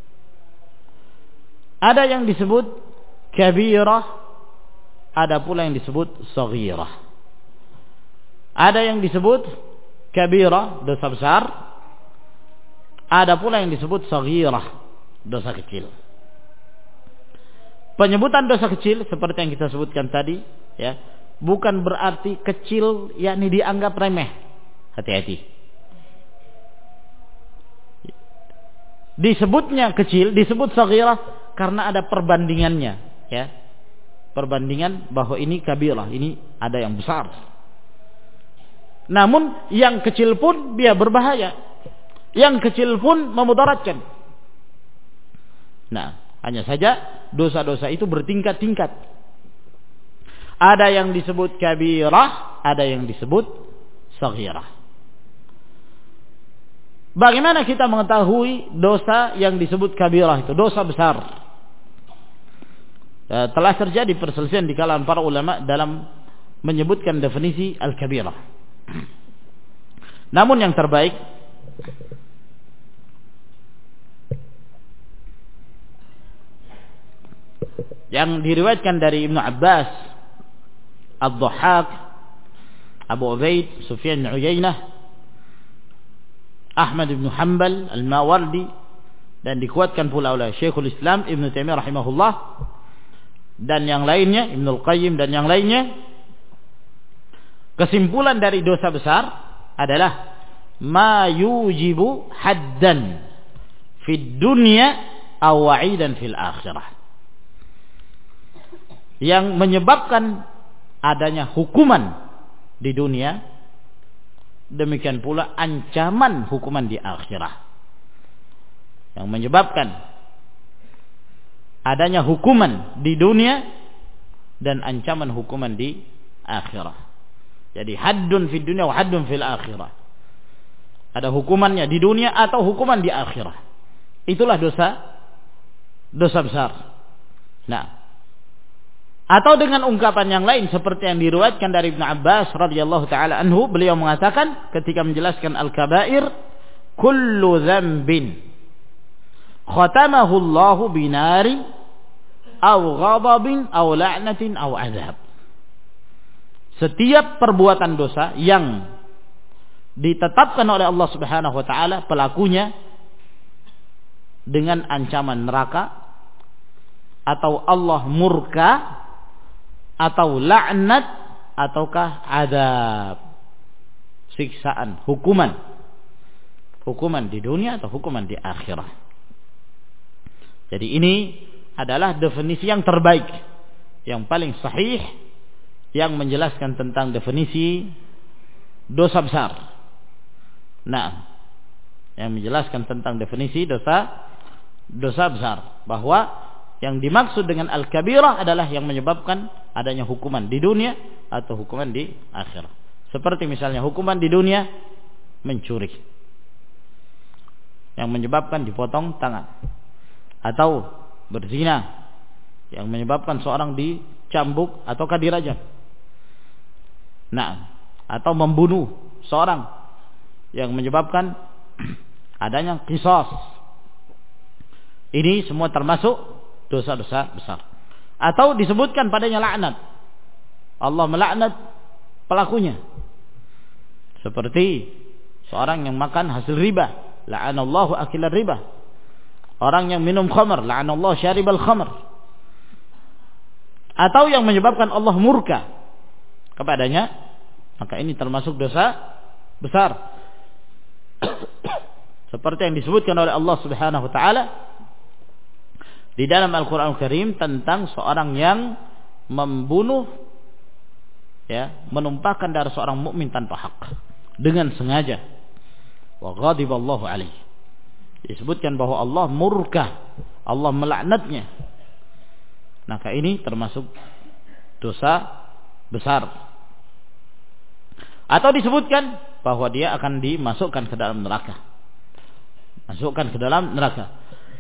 Ada yang disebut kabirah, ada pula yang disebut saghirah. Ada yang disebut kabirah, dosa besar, ada pula yang disebut saghirah, dosa kecil. Penyebutan dosa kecil seperti yang kita sebutkan tadi, ya, bukan berarti kecil yakni dianggap remeh. Hati-hati. Disebutnya kecil, disebut saghirah karena ada perbandingannya, ya. Perbandingan bahwa ini kabirah, ini ada yang besar. Namun yang kecil pun dia berbahaya. Yang kecil pun memudaratkan. Nah, hanya saja dosa-dosa itu bertingkat-tingkat. Ada yang disebut kabirah, ada yang disebut saghirah. Bagaimana kita mengetahui dosa yang disebut kabirah itu, dosa besar? Telah terjadi perselisihan di kalangan para ulama dalam menyebutkan definisi al-kabirah. Namun yang terbaik yang diriwayatkan dari Ibnu Abbas, Ad-Dhahhak, Abu Ubaid, Sufyan bin Uyainah, Ahmad bin Hanbal, Al-Mawardi, dan dikuatkan pula oleh Syekhul Islam Ibnu Taimiyah rahimahullah dan yang lainnya, Ibnul Qayyim dan yang lainnya. Kesimpulan dari dosa besar adalah ma yujibu haddan fid dunya aw wa'idan fil akhirah. Yang menyebabkan adanya hukuman di dunia, demikian pula ancaman hukuman di akhirat. Yang menyebabkan adanya hukuman di dunia dan ancaman hukuman di akhirat. Jadi haddun fid dunya wa haddun fil akhirah. Ada hukumannya di dunia atau hukuman di akhirat. Itulah dosa besar. Nah, atau dengan ungkapan yang lain seperti yang diriwayatkan dari Ibnu Abbas radhiyallahu taala anhu, beliau mengatakan ketika menjelaskan al-kabair, kullu dzambin khatamahu Allahu binari aw ghadabin aw la'natin aw azab. Setiap perbuatan dosa yang ditetapkan oleh Allah Subhanahu wa taala pelakunya dengan ancaman neraka, atau Allah murka, atau laknat, ataukah azab, siksaan, hukuman di dunia atau hukuman di akhirat. Jadi ini adalah definisi yang terbaik, yang paling sahih, yang menjelaskan tentang definisi dosa besar. Nah, yang menjelaskan tentang definisi dosa besar, bahwa yang dimaksud dengan al-kabirah adalah yang menyebabkan adanya hukuman di dunia atau hukuman di akhirat. Seperti misalnya hukuman di dunia mencuri, yang menyebabkan dipotong tangan, atau berzina yang menyebabkan seorang dicambuk ataukah dirajam. Nah, atau membunuh seorang yang menyebabkan adanya qisas. Ini semua termasuk dosa-dosa besar. Atau disebutkan padanya laknat, Allah melaknat pelakunya, seperti seorang yang makan hasil riba, la'anallahu akilar riba. Orang yang minum khamar, la'anallahu syaribal khamar. Atau yang menyebabkan Allah murka kepadanya, maka ini termasuk dosa besar. Seperti yang disebutkan oleh Allah Subhanahu wa taala di dalam Al-Qur'an Al-Karim tentang seorang yang membunuh, menumpahkan darah seorang mukmin tanpa hak dengan sengaja. Wa ghadiballahu alaihi. Disebutkan bahwa Allah murka, Allah melaknatnya. Maka ini termasuk dosa besar. Atau disebutkan bahwa dia akan dimasukkan ke dalam neraka. Masukkan ke dalam neraka.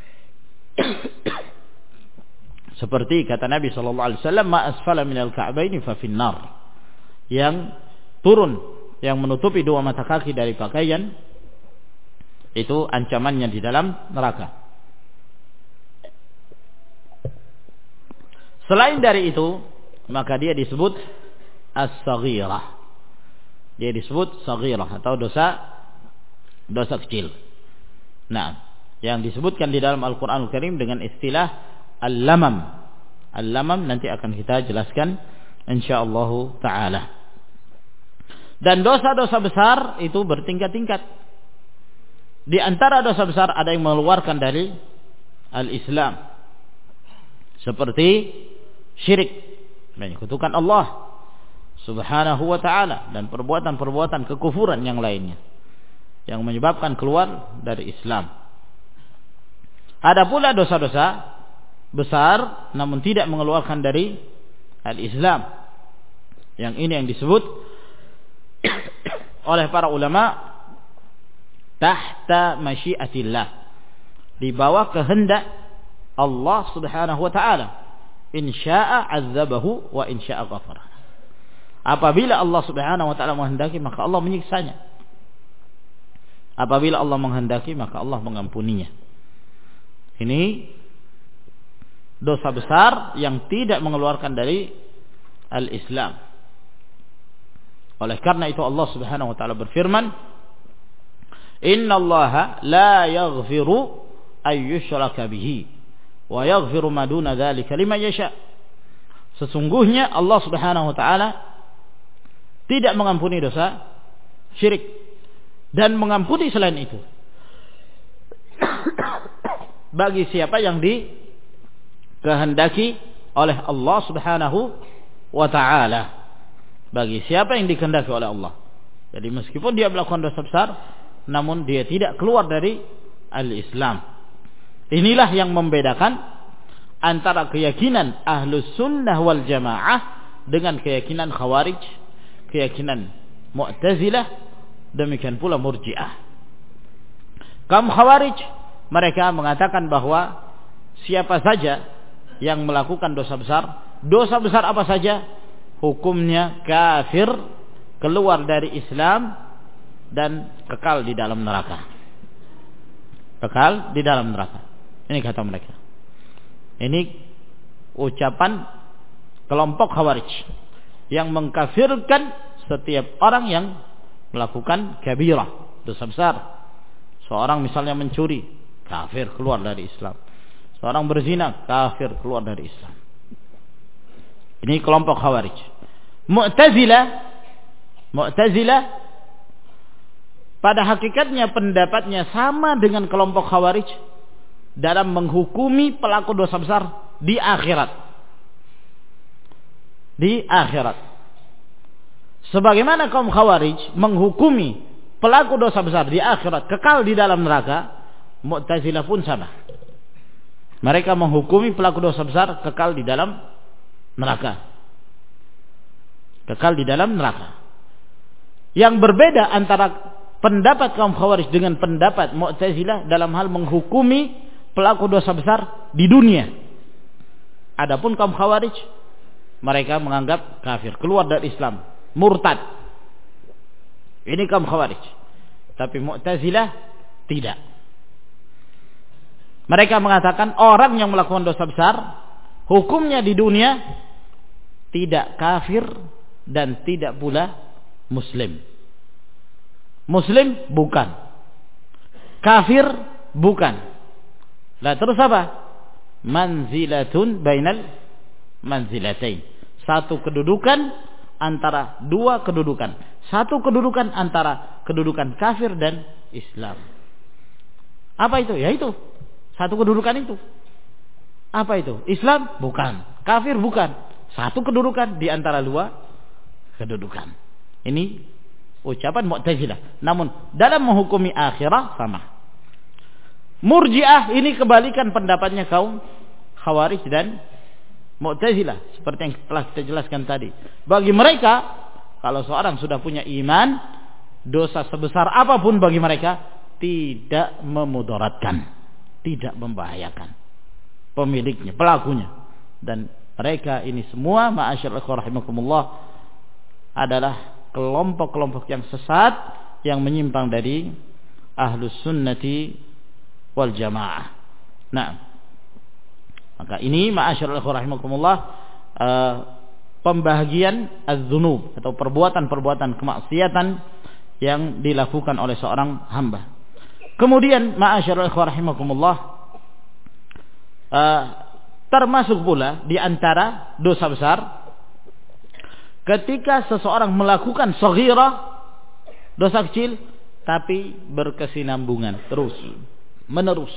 Seperti kata Nabi sallallahu alaihi wasallam, "Ma asfala minal ka'baini fa finnar." Yang turun, yang menutupi dua mata kaki dari pakaian, itu ancamannya di dalam neraka. Selain dari itu, maka dia disebut as-saghirah. Dia disebut saghirah atau dosa kecil. Nah, yang disebutkan di dalam Al-Qur'an Al-Karim dengan istilah al-lamam. Al-lamam nanti akan kita jelaskan insyaallah taala. Dan dosa-dosa besar itu bertingkat-tingkat. Di antara dosa besar ada yang mengeluarkan dari al-Islam, seperti syirik, menyekutukan Allah Subhanahu wa taala, dan perbuatan-perbuatan kekufuran yang lainnya yang menyebabkan keluar dari Islam. Ada pula dosa-dosa besar namun tidak mengeluarkan dari al-Islam. Yang ini yang disebut oleh para ulama tahta masyiatillah, di bawah kehendak Allah Subhanahu wa taala. In syaa'a 'adzabahu wa in syaa'a ghafara. Apabila Allah Subhanahu wa taala menghendaki, maka Allah menyiksanya. Apabila Allah menghendaki, maka Allah mengampuninya. Ini dosa besar yang tidak mengeluarkan dari al-Islam. Oleh karena itu Allah Subhanahu wa taala berfirman, "Innallaha la yaghfiru ay yushraka bihi wa yaghfiru ma duna dzalika liman yasha." Sesungguhnya Allah Subhanahu wa taala tidak mengampuni dosa syirik dan mengampuni selain itu bagi siapa yang dikehendaki oleh Allah Subhanahu wa taala. Bagi siapa yang dikehendaki oleh Allah. Jadi meskipun dia melakukan dosa besar, namun dia tidak keluar dari al-Islam. Inilah yang membedakan antara keyakinan Ahlus Sunnah wal Jamaah dengan keyakinan Khawarij, keyakinan Mu'tazilah, demikian pula Murji'ah. Kaum Khawarij, mereka mengatakan bahwa siapa saja yang melakukan dosa besar apa saja, hukumnya kafir, keluar dari Islam, dan kekal di dalam neraka. Kekal di dalam neraka. Ini kata mereka. Ini ucapan kelompok Khawarij yang mengkafirkan setiap orang yang melakukan kabirah, dosa besar. Seorang misalnya mencuri, kafir, keluar dari Islam. Seorang berzina, kafir, keluar dari Islam. Ini kelompok Khawarij. Mu'tazilah pada hakikatnya pendapatnya sama dengan kelompok Khawarij dalam menghukumi pelaku dosa besar di akhirat. Di akhirat. Sebagaimana kaum Khawarij menghukumi pelaku dosa besar di akhirat kekal di dalam neraka, Mu'tazilah pun sama. Mereka menghukumi pelaku dosa besar kekal di dalam neraka. Kekal di dalam neraka. Yang berbeda antara pendapat kaum Khawarij dengan pendapat Mu'tazilah dalam hal menghukumi pelaku dosa besar di dunia. Adapun kaum Khawarij, mereka menganggap kafir, keluar dari Islam, murtad. Ini kaum Khawarij. Tapi Mu'tazilah tidak. Mereka mengatakan orang yang melakukan dosa besar hukumnya di dunia tidak kafir dan tidak pula muslim. Muslim bukan, kafir bukan. Lah terus apa? Manzilatun bainal manzilatain. Satu kedudukan antara dua kedudukan. Satu kedudukan antara kedudukan kafir dan Islam. Apa itu? Ya itu. Satu kedudukan itu. Apa itu? Islam bukan, kafir bukan. Satu kedudukan di antara dua kedudukan. Ini ucapan Mu'tazilah. Namun dalam menghukumi akhirah sama. Murji'ah ini kebalikan pendapatnya kaum Khawarij dan Mu'tazilah, seperti yang telah kita jelaskan tadi. Bagi mereka, kalau seorang sudah punya iman, dosa sebesar apapun bagi mereka tidak memudaratkan, tidak membahayakan pemiliknya, pelakunya. Dan mereka ini semua, ma'asyiral ikhwah rahimakumullah, adalah kelompok-kelompok yang sesat, yang menyimpang dari ahlus sunnati wal jamaah. Nah, maka ini ma'asyiral ikhwah rahimakumullah, pembahagian az-dzunub atau perbuatan-perbuatan kemaksiatan yang dilakukan oleh seorang hamba. Kemudian ma'asyiral ikhwah rahimakumullah, termasuk pula di antara dosa besar ketika seseorang melakukan shaghirah, dosa kecil, tapi berkesinambungan terus menerus.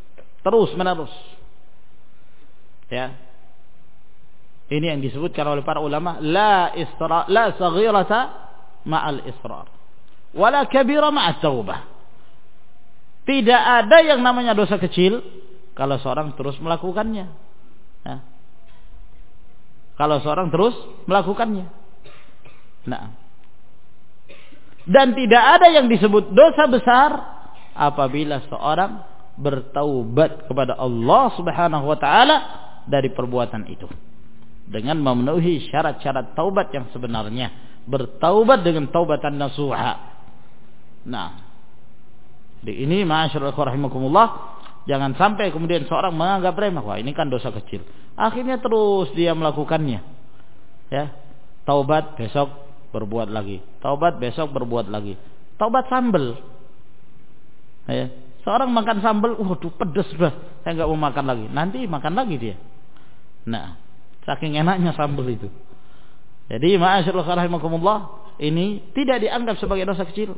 Ya. Ini yang disebutkan oleh para ulama, la saghirata ma'al israr, wala kabira ma'at taubah. Tidak ada yang namanya dosa kecil kalau seorang terus melakukannya. Ya. Kalau seorang terus melakukannya. Nah. Dan tidak ada yang disebut dosa besar apabila seorang bertaubat kepada Allah Subhanahu wa taala dari perbuatan itu dengan memenuhi syarat-syarat taubat yang sebenarnya, bertaubat dengan taubatan nasuha. Nah, di ini ma'asyiral ikhwah rahimakumullah, jangan sampai kemudian seorang menganggap remeh, wah ini kan dosa kecil, akhirnya terus dia melakukannya. Ya, taubat besok berbuat lagi, taubat besok berbuat lagi, taubat sambel. Ya, seorang makan sambel, waduh pedes bah, saya nggak mau makan lagi, nanti makan lagi dia. Nah, saking enaknya sambal itu. Jadi ma'asyiral rahimakumullah, ini tidak dianggap sebagai dosa kecil.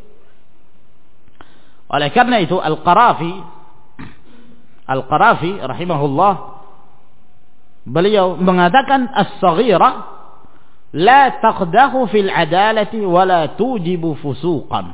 Oleh karena itu Al-Qarafi rahimahullah, beliau mengatakan as-saghirah la taqdahu fil adalati wa la tujibu fusuqan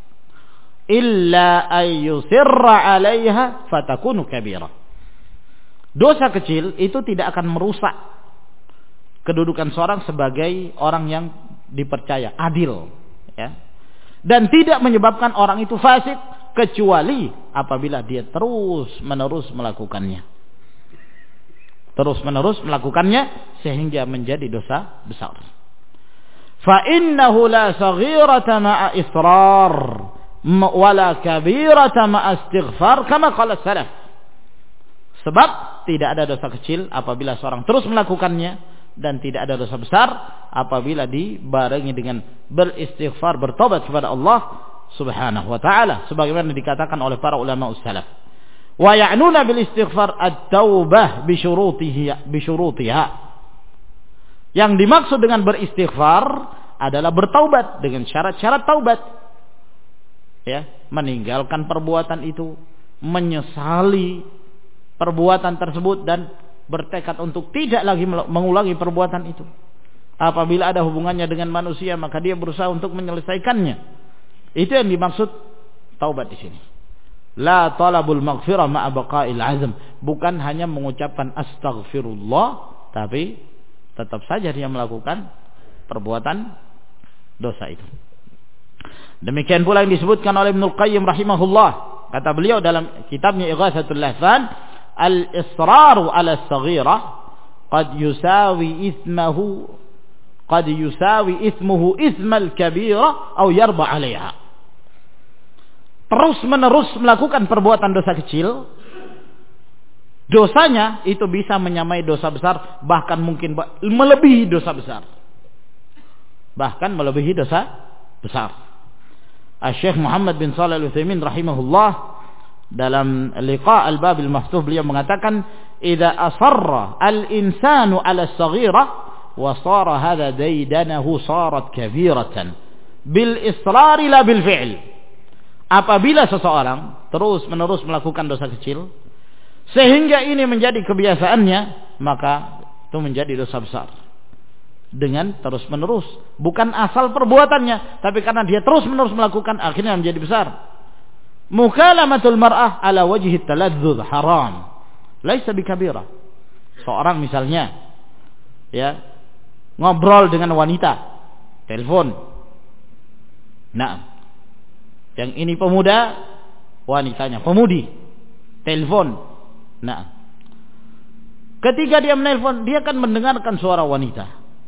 illa an yusirra 'alaiha fatakunu kabira. Dosa kecil itu tidak akan merusak kedudukan seorang sebagai orang yang dipercaya, adil, ya. Dan tidak menyebabkan orang itu fasik kecuali apabila dia terus-menerus melakukannya. Terus-menerus melakukannya sehingga menjadi dosa besar. Fa innahu la saghirata ma'a israr wala kabirata ma'a istighfar kama qala salaf. Sebab tidak ada dosa kecil apabila seorang terus melakukannya, dan tidak ada dosa besar apabila dibarengi dengan beristighfar, bertobat kepada Allah Subhanahu wa ta'ala, sebagaimana dikatakan oleh para ulama salaf. Wa ya'nuna bil istighfar at-taubah bi syurutiha. Yang dimaksud dengan beristighfar adalah bertaubat dengan syarat-syarat taubat. Ya, meninggalkan perbuatan itu, menyesali perbuatan tersebut, dan bertekad untuk tidak lagi mengulangi perbuatan itu. Apabila ada hubungannya dengan manusia, maka dia berusaha untuk menyelesaikannya. Itu yang dimaksud taubat di sini. La talabul maghfirah ma'a baqa'il azm, bukan hanya mengucapkan astaghfirullah, tapi tetap saja dia melakukan perbuatan dosa itu. Demikian pula yang disebutkan oleh Ibnul Qayyim rahimahullah. Kata beliau dalam kitabnya Ighatsatul Lahfan, al-israru 'ala as-saghirah qad yusawi ithmuhu ithmal kabira aw yarba 'alayha. Terus menerus melakukan perbuatan dosa kecil, dosanya itu bisa menyamai dosa besar, bahkan mungkin melebihi dosa besar. Bahkan melebihi dosa besar. Syekh Muhammad bin Shalih Al-Utsaimin rahimahullah dalam Liqa' al-Bab al-Maftuh beliau mengatakan, "Idza asarra al-insanu 'ala as-saghirah wa sara hadha daydanahu sarat kabiratan bil israri la bil fi'l." Apabila seseorang terus-menerus melakukan dosa kecil sehingga ini menjadi kebiasaannya, maka itu menjadi dosa besar. Dengan terus-menerus, bukan asal perbuatannya, tapi karena dia terus-menerus melakukan, akhirnya menjadi besar. Mukalamatul mar'ah ala wajhi taladzuz haram, laisa bikabirah. Seorang misalnya ya ngobrol dengan wanita, telepon. Nah, yang ini pemuda, wanitanya pemudi, telepon. Nah, ketika dia menelpon, dia akan mendengarkan suara wanita,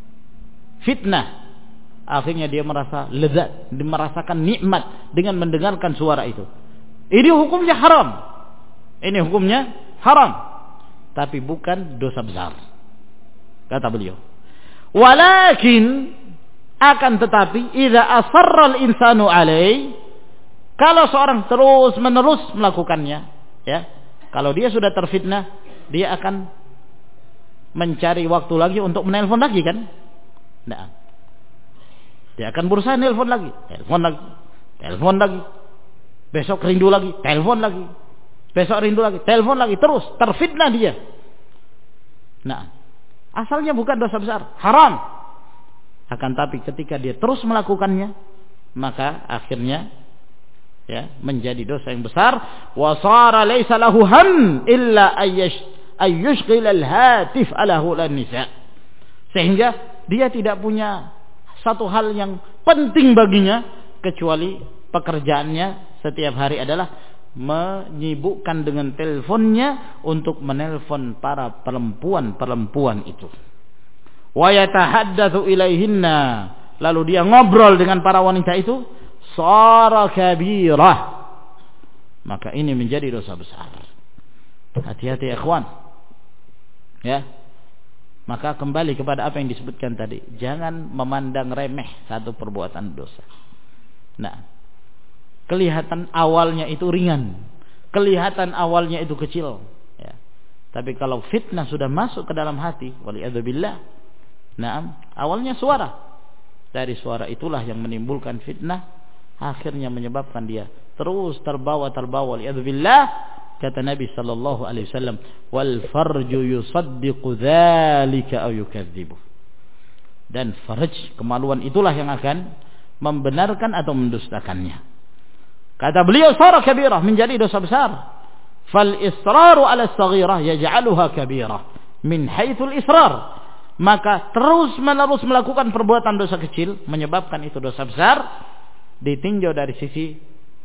fitnah. Akhirnya dia merasa lezat, dia merasakan nikmat dengan mendengarkan suara itu. Ini hukumnya haram. Ini hukumnya haram, tapi bukan dosa besar, kata beliau. Walakin, akan tetapi, idza asarra al-insanu alaihi, kalau seorang terus menerus melakukannya, ya, kalau dia sudah terfitnah, dia akan mencari waktu lagi untuk menelpon lagi, kan? Nah, dia akan berusaha nelpon lagi, telepon lagi, besok rindu lagi, telepon lagi, besok rindu lagi, telepon lagi, terus terfitnah dia. Nah, asalnya bukan dosa besar, haram. Akan tapi ketika dia terus melakukannya, maka akhirnya ya menjadi dosa yang besar. Wa sara laisa lahu ham illa ayyushghil al-hatif alahu lan-nisa, sehingga dia tidak punya satu hal yang penting baginya kecuali pekerjaannya setiap hari adalah menyibukkan dengan teleponnya untuk menelpon para perempuan itu. Wa yatahaddatsu ilaihinna, lalu dia ngobrol dengan para wanita itu, sara kabirah, maka ini menjadi dosa besar. Hati-hati ikhwan, ya. Maka kembali kepada apa yang disebutkan tadi, jangan memandang remeh satu perbuatan dosa. Nah, kelihatan awalnya itu ringan, kelihatan awalnya itu kecil, ya. Tapi kalau fitnah sudah masuk ke dalam hati, waliyadzubillah, nah, awalnya suara, dari suara itulah yang menimbulkan fitnah, akhirnya menyebabkan dia terus terbawa waliyadzubillah. Kata Nabi sallallahu alaihi wasallam, wal farju yusaddiqu dzalika aw yukadzibu. Dan farj, kemaluan itulah yang akan membenarkan atau mendustakannya. Kata beliau, sara kabirah, menjadi dosa besar. Fal israru ala as-saghirah yaj'aluha kabirah min haitsul israr. Maka terus-menerus melakukan perbuatan dosa kecil menyebabkan itu dosa besar, ditinjau dari sisi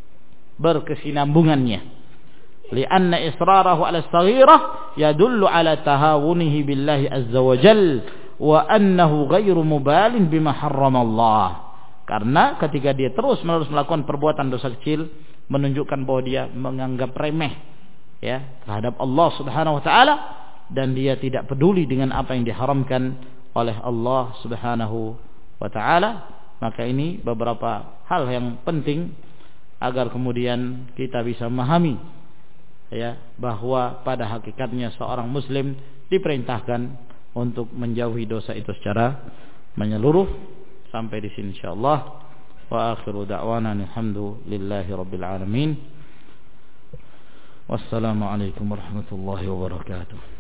berkesinambungannya. Lianna israrahu ala as-saghirah yadullu ala tahawunihi billahi azza wa jal wa annahu ghairu mubalin bima harrama Allah. Karena ketika dia terus-menerus melakukan perbuatan dosa kecil, menunjukkan bahwa dia menganggap remeh ya terhadap Allah Subhanahu wa taala, dan dia tidak peduli dengan apa yang diharamkan oleh Allah Subhanahu wa taala. Maka ini beberapa hal yang penting agar kemudian kita bisa memahami ya bahwa pada hakikatnya seorang muslim diperintahkan untuk menjauhi dosa itu secara menyeluruh. Sampai di sini insyaallah. Wa akhiru da'wana alhamdulillahi rabbil alamin. Wassalamu alaikum warahmatullahi wabarakatuh.